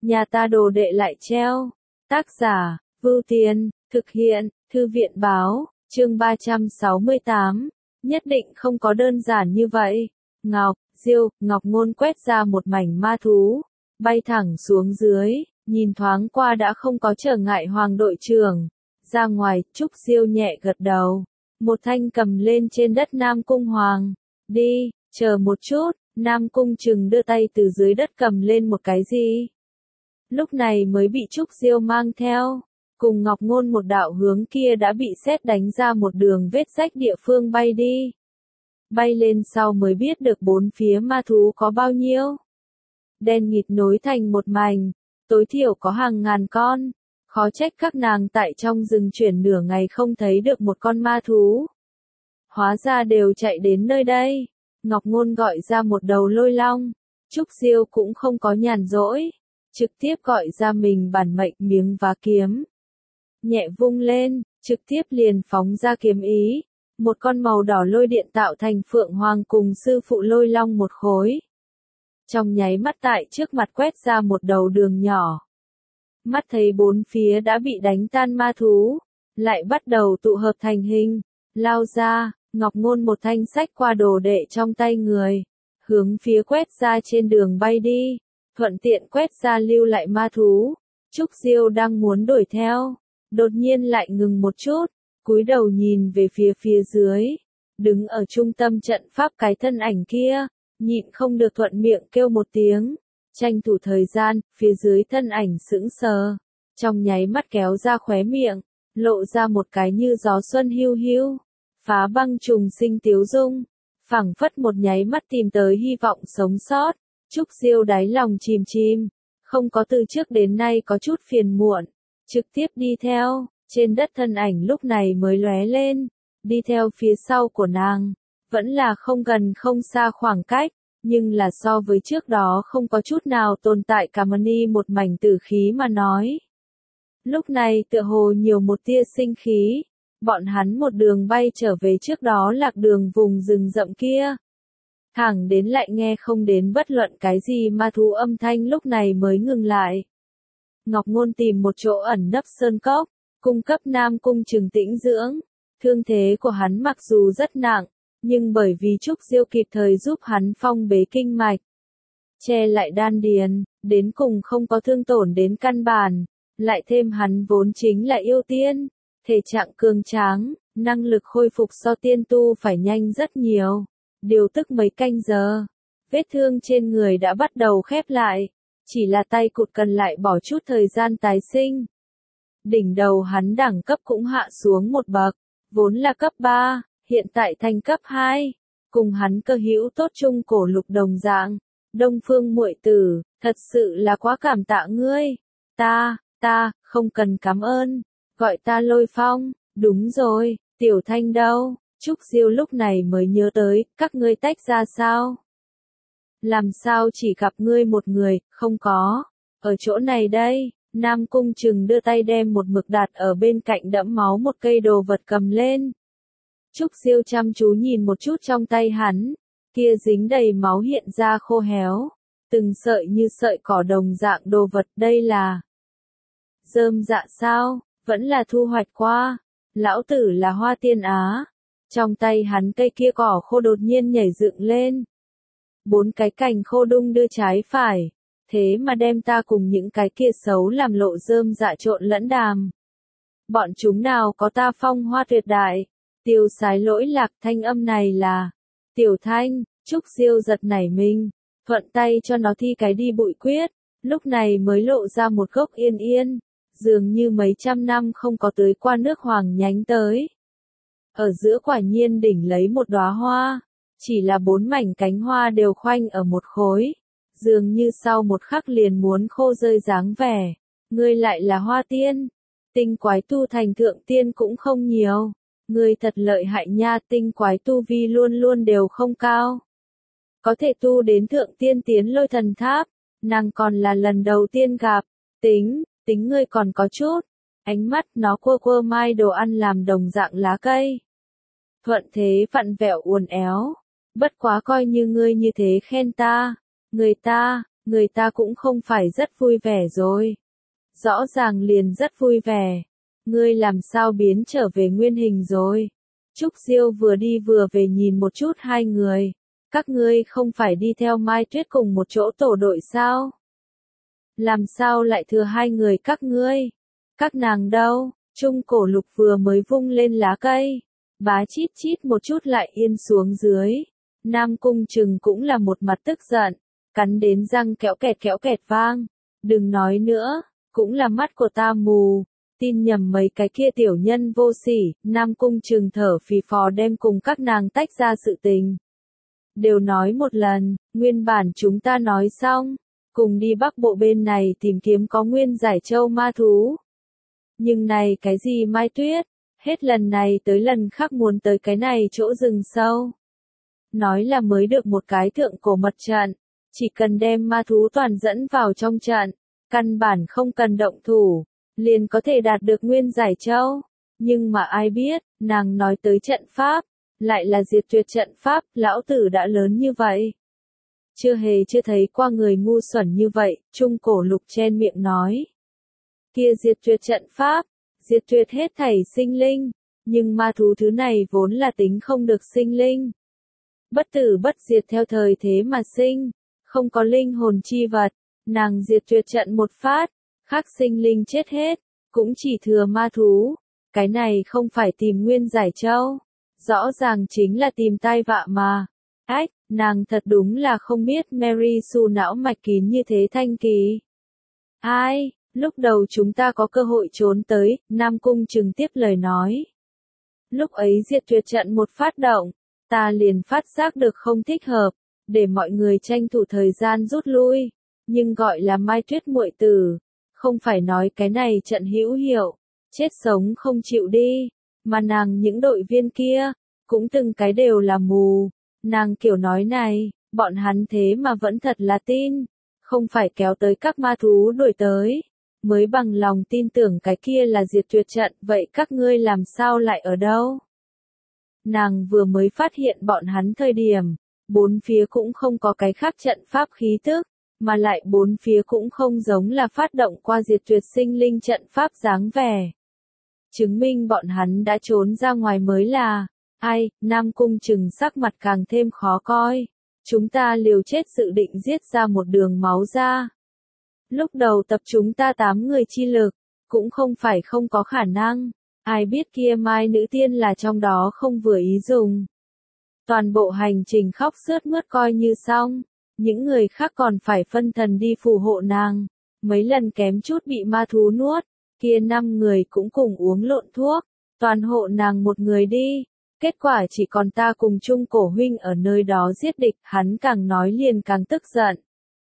nhà ta đồ đệ lại treo. Tác giả, Vưu Tiên, thực hiện, Thư viện báo, chương 368. Nhất định không có đơn giản như vậy. Ngọc Ngôn quét ra một mảnh ma thú, bay thẳng xuống dưới, nhìn thoáng qua đã không có trở ngại Hoàng đội trưởng. Ra ngoài, Trúc Diêu nhẹ gật đầu. Một thanh cầm lên trên đất Nam Cung Hoàng. Đi, chờ một chút, Nam Cung Trừng đưa tay từ dưới đất cầm lên một cái gì. Lúc này mới bị Trúc Diêu mang theo. Cùng Ngọc Ngôn một đạo hướng kia đã bị sét đánh ra một đường vết rách địa phương bay đi. Bay lên sau mới biết được bốn phía ma thú có bao nhiêu. Đen nghịt nối thành một mảnh, tối thiểu có hàng ngàn con. Khó trách các nàng tại trong rừng chuyển nửa ngày không thấy được một con ma thú. Hóa ra đều chạy đến nơi đây. Ngọc Ngôn gọi ra một đầu lôi long. Trúc Diêu cũng không có nhàn rỗi. Trực tiếp gọi ra mình bản mệnh miếng vá kiếm. Nhẹ vung lên, trực tiếp liền phóng ra kiếm ý. Một con màu đỏ lôi điện tạo thành Phượng Hoàng cùng sư phụ lôi long một khối. Trong nháy mắt tại trước mặt quét ra một đầu đường nhỏ. Mắt thấy bốn phía đã bị đánh tan ma thú, lại bắt đầu tụ hợp thành hình, lao ra, Ngọc Ngôn một thanh xách qua đồ đệ trong tay người, hướng phía quét ra trên đường bay đi, thuận tiện quét ra lưu lại ma thú. Trúc Diêu đang muốn đuổi theo, đột nhiên lại ngừng một chút, cúi đầu nhìn về phía dưới, đứng ở trung tâm trận pháp cái thân ảnh kia, nhịn không được thuận miệng kêu một tiếng. Tranh thủ thời gian, phía dưới thân ảnh sững sờ, trong nháy mắt kéo ra khóe miệng, lộ ra một cái như gió xuân hiu hiu, phá băng trùng sinh tiếu dung, phảng phất một nháy mắt tìm tới hy vọng sống sót. Trúc Diêu đáy lòng chìm, không có từ trước đến nay có chút phiền muộn, trực tiếp đi theo, trên đất thân ảnh lúc này mới lóe lên, đi theo phía sau của nàng, vẫn là không gần không xa khoảng cách. Nhưng là so với trước đó không có chút nào tồn tại cả mani một mảnh tử khí mà nói. Lúc này tựa hồ nhiều một tia sinh khí, bọn hắn một đường bay trở về trước đó lạc đường vùng rừng rậm kia. Thẳng đến lại nghe không đến bất luận cái gì ma thú âm thanh lúc này mới ngừng lại. Ngọc Ngôn tìm một chỗ ẩn nấp sơn cốc, cung cấp Nam Cung Trừng tĩnh dưỡng. Thương thế của hắn mặc dù rất nặng, nhưng bởi vì Trúc Diêu kịp thời giúp hắn phong bế kinh mạch, che lại đan điền, đến cùng không có thương tổn đến căn bản, lại thêm hắn vốn chính là yêu tiên, thể trạng cường tráng, năng lực khôi phục so tiên tu phải nhanh rất nhiều, điều tức mấy canh giờ, vết thương trên người đã bắt đầu khép lại, chỉ là tay cụt cần lại bỏ chút thời gian tái sinh. Đỉnh đầu hắn đẳng cấp cũng hạ xuống một bậc, vốn là cấp 3. Hiện tại thành cấp 2, cùng hắn cơ hữu tốt chung cổ lục đồng dạng. Đông Phương muội tử, thật sự là quá cảm tạ ngươi. Ta, không cần cảm ơn, gọi ta Lôi Phong. Đúng rồi, Tiểu Thanh đâu? Trúc Diêu lúc này mới nhớ tới, các ngươi tách ra sao? Làm sao chỉ gặp ngươi một người, không có. Ở chỗ này đây, Nam Cung Trừng đưa tay đem một mực đặt ở bên cạnh đẫm máu một cây đồ vật cầm lên. Trúc Diêu chăm chú nhìn một chút trong tay hắn, kia dính đầy máu hiện ra khô héo, từng sợi như sợi cỏ đồng dạng đồ vật, đây là rơm dạ sao, vẫn là thu hoạch qua, lão tử là Hoa Tiên Á. Trong tay hắn cây kia cỏ khô đột nhiên nhảy dựng lên. 4 cái cành khô đung đưa trái phải, thế mà đem ta cùng những cái kia xấu làm lộ rơm dạ trộn lẫn đàm. Bọn chúng nào có ta phong hoa tuyệt đại. Tiêu Sái lỗi lạc, thanh âm này là Tiểu Thanh. Trúc Diêu giật nảy mình, thuận tay cho nó thi cái đi bụi quyết, lúc này mới lộ ra một gốc yên, dường như mấy trăm năm không có tới qua nước hoàng nhánh tới. Ở giữa quả nhiên đỉnh lấy một đóa hoa, chỉ là 4 mảnh cánh hoa đều khoanh ở một khối, dường như sau một khắc liền muốn khô rơi dáng vẻ. Ngươi lại là Hoa Tiên, tinh quái tu thành thượng tiên cũng không nhiều. Ngươi thật lợi hại nha, tinh quái tu vi luôn luôn đều không cao. Có thể tu đến thượng tiên tiến Lôi Thần Tháp, nàng còn là lần đầu tiên gặp, tính ngươi còn có chút. Ánh mắt nó quơ mai đồ ăn làm đồng dạng lá cây. Thuận thế vặn vẹo uốn éo, bất quá coi như ngươi như thế khen ta, người ta, người ta cũng không phải rất vui vẻ rồi. Rõ ràng liền rất vui vẻ. Ngươi làm sao biến trở về nguyên hình rồi? Trúc Diêu vừa đi vừa về nhìn một chút hai người. Các ngươi không phải đi theo Mai Tuyết cùng một chỗ tổ đội sao? Làm sao lại thừa hai người các ngươi? Các nàng đâu? Trung Cổ Lục vừa mới vung lên lá cây. Bá chít chít một chút lại yên xuống dưới. Nam Cung Trừng cũng là một mặt tức giận. Cắn đến răng kéo kẹt vang. Đừng nói nữa, cũng là mắt của ta mù. Tin nhầm mấy cái kia tiểu nhân vô sỉ. Nam Cung Trừng thở phì phò đem cùng các nàng tách ra sự tình. Đều nói một lần, nguyên bản chúng ta nói xong. Cùng đi Bắc Bộ bên này tìm kiếm có nguyên giải châu ma thú. Nhưng này cái gì Mai Tuyết, hết lần này tới lần khác muốn tới cái này chỗ rừng sâu. Nói là mới được một cái thượng cổ mật trận, chỉ cần đem ma thú toàn dẫn vào trong trận, căn bản không cần động thủ, liền có thể đạt được nguyên giải châu. Nhưng mà ai biết, nàng nói tới trận pháp, lại là diệt tuyệt trận pháp, lão tử đã lớn như vậy. Chưa thấy qua người ngu xuẩn như vậy, Trung Cổ Lục chen miệng nói. Kia diệt tuyệt trận pháp, diệt tuyệt hết thảy sinh linh, nhưng ma thú thứ này vốn là tính không được sinh linh. Bất tử bất diệt theo thời thế mà sinh, không có linh hồn chi vật, nàng diệt tuyệt trận một phát, khác sinh linh chết hết, cũng chỉ thừa ma thú, cái này không phải tìm nguyên giải châu, rõ ràng chính là tìm tai vạ mà. Ách, nàng thật đúng là không biết Mary Sue não mạch kín như thế thanh kỳ. Ai, lúc đầu chúng ta có cơ hội trốn tới, Nam Cung Trừng tiếp lời nói. Lúc ấy diệt tuyệt trận một phát động, ta liền phát giác được không thích hợp, để mọi người tranh thủ thời gian rút lui, nhưng gọi là Mai Tuyết muội tử, không phải nói cái này trận hữu hiệu, chết sống không chịu đi, mà nàng những đội viên kia, cũng từng cái đều là mù. Nàng kiểu nói này, bọn hắn thế mà vẫn thật là tin, không phải kéo tới các ma thú đuổi tới, mới bằng lòng tin tưởng cái kia là diệt tuyệt trận, vậy các ngươi làm sao lại ở đâu? Nàng vừa mới phát hiện bọn hắn thời điểm, bốn phía cũng không có cái khác trận pháp khí tức, mà lại bốn phía cũng không giống là phát động qua diệt tuyệt sinh linh trận pháp dáng vẻ. Chứng minh bọn hắn đã trốn ra ngoài mới là. Ai, Nam Cung Trừng sắc mặt càng thêm khó coi. Chúng ta liều chết dự định giết ra một đường máu ra. Lúc đầu tập chúng ta 8 người chi lực, cũng không phải không có khả năng. Ai biết kia Mai nữ tiên là trong đó không vừa ý dùng. Toàn bộ hành trình khóc sướt mướt coi như xong. Những người khác còn phải phân thần đi phù hộ nàng. Mấy lần kém chút bị ma thú nuốt. Kia 5 người cũng cùng uống lộn thuốc. Toàn hộ nàng một người đi. Kết quả chỉ còn ta cùng Trung Cổ huynh ở nơi đó giết địch, hắn càng nói liền càng tức giận.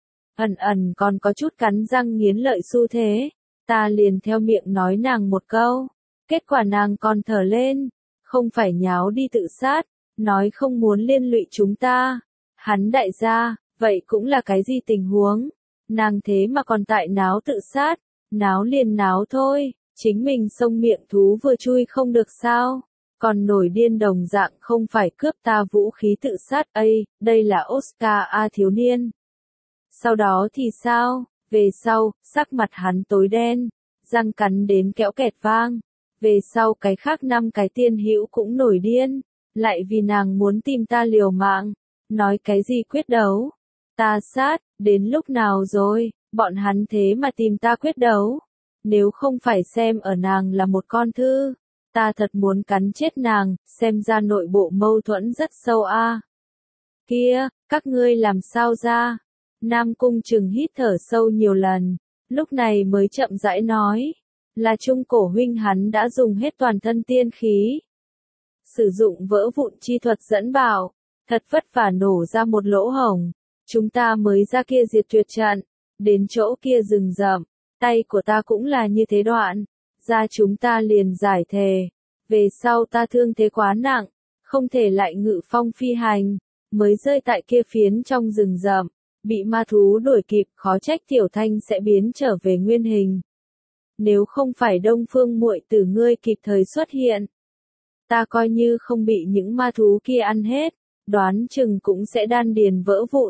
Ẩn còn có chút cắn răng nghiến lợi xu thế, ta liền theo miệng nói nàng một câu. Kết quả nàng còn thở lên, không phải nháo đi tự sát, nói không muốn liên lụy chúng ta. Hắn đại gia, vậy cũng là cái gì tình huống? Nàng thế mà còn tại náo tự sát, náo liền náo thôi, chính mình xông miệng thú vừa chui không được sao? Còn nổi điên đồng dạng không phải cướp ta vũ khí tự sát ấy, đây là Oscar A thiếu niên. Sau đó thì sao? Về sau, sắc mặt hắn tối đen, răng cắn đến kéo kẹt vang. Về sau cái khác 5 cái tiên hữu cũng nổi điên, lại vì nàng muốn tìm ta liều mạng, nói cái gì quyết đấu. Ta sát, đến lúc nào rồi, bọn hắn thế mà tìm ta quyết đấu. Nếu không phải xem ở nàng là một con thư. Ta thật muốn cắn chết nàng, xem ra nội bộ mâu thuẫn rất sâu a. Kia, các ngươi làm sao ra? Nam Cung Trừng hít thở sâu nhiều lần, lúc này mới chậm rãi nói, là Trung Cổ huynh hắn đã dùng hết toàn thân tiên khí. Sử dụng vỡ vụn chi thuật dẫn bảo, thật vất vả nổ ra một lỗ hổng, chúng ta mới ra kia diệt tuyệt trận, đến chỗ kia rừng rậm, tay của ta cũng là như thế đoạn. Ra chúng ta liền giải thề, về sau ta thương thế quá nặng, không thể lại ngự phong phi hành, mới rơi tại kia phiến trong rừng rậm, bị ma thú đuổi kịp, khó trách Tiểu Thanh sẽ biến trở về nguyên hình. Nếu không phải Đông Phương muội tử ngươi kịp thời xuất hiện, ta coi như không bị những ma thú kia ăn hết, đoán chừng cũng sẽ đan điền vỡ vụn,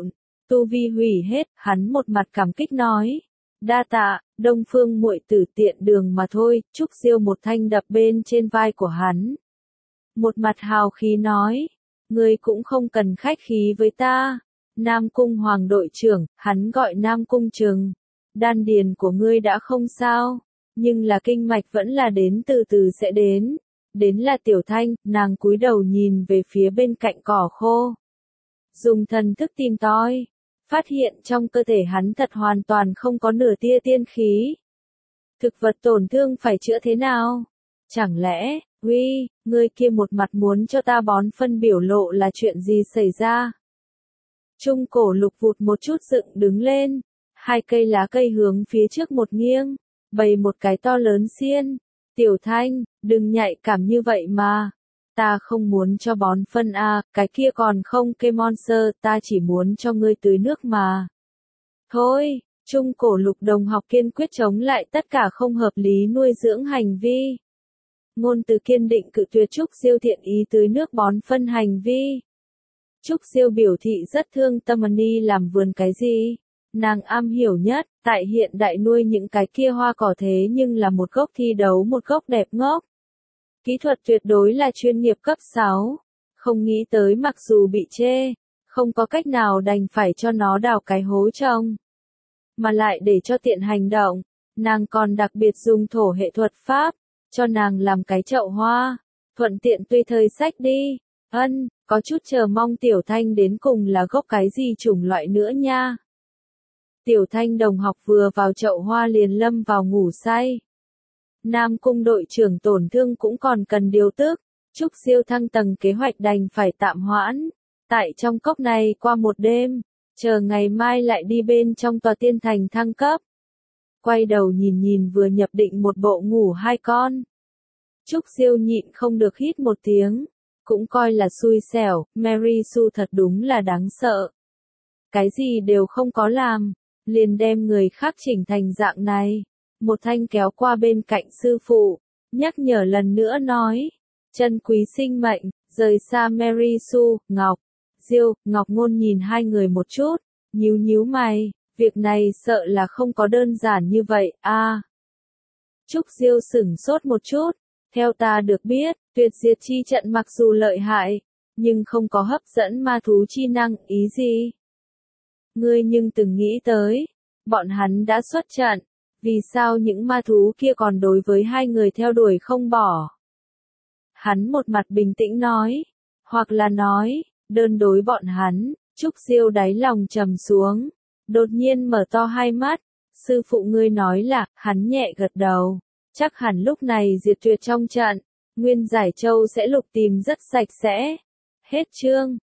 tu vi hủy hết, hắn một mặt cảm kích nói. Đa tạ, Đông Phương muội tử tiện đường mà thôi, Trúc Diêu một thanh đập bên trên vai của hắn. Một mặt hào khí nói, ngươi cũng không cần khách khí với ta. Nam Cung Hoàng đội trưởng, hắn gọi Nam Cung Trừng. Đan điền của ngươi đã không sao, nhưng là kinh mạch vẫn là đến từ từ sẽ đến. Đến là Tiểu Thanh, nàng cúi đầu nhìn về phía bên cạnh cỏ khô. Dùng thần thức tìm tòi, phát hiện trong cơ thể hắn thật hoàn toàn không có nửa tia tiên khí. Thực vật tổn thương phải chữa thế nào? Chẳng lẽ, Huy, ngươi kia một mặt muốn cho ta bón phân biểu lộ là chuyện gì xảy ra? Trung cổ lục vụt một chút dựng đứng lên, hai cây lá cây hướng phía trước một nghiêng, bày một cái to lớn xiên. Tiểu Thanh, đừng nhạy cảm như vậy mà. Ta không muốn cho bón phân a, cái kia còn không kê monster, ta chỉ muốn cho ngươi tưới nước mà. Thôi, Trung cổ lục đồng học kiên quyết chống lại tất cả không hợp lý nuôi dưỡng hành vi. Ngôn từ kiên định cự tuyệt Trúc Diêu thiện ý tưới nước bón phân hành vi. Trúc Diêu biểu thị rất thương tâm đi làm vườn cái gì. Nàng am hiểu nhất, tại hiện đại nuôi những cái kia hoa cỏ thế nhưng là một gốc thi đấu một gốc đẹp ngốc. Kỹ thuật tuyệt đối là chuyên nghiệp cấp 6. Không nghĩ tới mặc dù bị chê, không có cách nào đành phải cho nó đào cái hố trồng. Mà lại để cho tiện hành động, nàng còn đặc biệt dùng thổ hệ thuật pháp, cho nàng làm cái chậu hoa, thuận tiện tùy thời xách đi. Có chút chờ mong Tiểu Thanh đến cùng là gốc cái gì chủng loại nữa nha. Tiểu Thanh đồng học vừa vào chậu hoa liền lâm vào ngủ say. Nam Cung đội trưởng tổn thương cũng còn cần điều tức, Trúc Diêu thăng tầng kế hoạch đành phải tạm hoãn. Tại trong cốc này qua một đêm, chờ ngày mai lại đi bên trong tòa tiên thành thăng cấp. Quay đầu nhìn nhìn vừa nhập định một bộ ngủ hai con. Trúc Diêu nhịn không được hít một tiếng, cũng coi là xui xẻo, Mary Sue thật đúng là đáng sợ. Cái gì đều không có làm, liền đem người khác chỉnh thành dạng này. Một thanh kéo qua bên cạnh sư phụ, nhắc nhở lần nữa nói, chân quý sinh mệnh, rời xa Mary Sue, Ngọc, Diêu, Ngọc Ngôn nhìn hai người một chút, nhíu nhíu mày, việc này sợ là không có đơn giản như vậy, a. Trúc Diêu sửng sốt một chút, theo ta được biết, tuyệt diệt chi trận mặc dù lợi hại, nhưng không có hấp dẫn ma thú chi năng, ý gì? Ngươi nhưng từng nghĩ tới, bọn hắn đã xuất trận. Vì sao những ma thú kia còn đối với hai người theo đuổi không bỏ? Hắn một mặt bình tĩnh nói, hoặc là nói, đơn đối bọn hắn. Trúc Diêu đáy lòng trầm xuống, đột nhiên mở to hai mắt. Sư phụ ngươi nói là, hắn nhẹ gật đầu, chắc hẳn lúc này diệt tuyệt trong trận, Nguyên Giải Châu sẽ lục tìm rất sạch sẽ. Hết chương.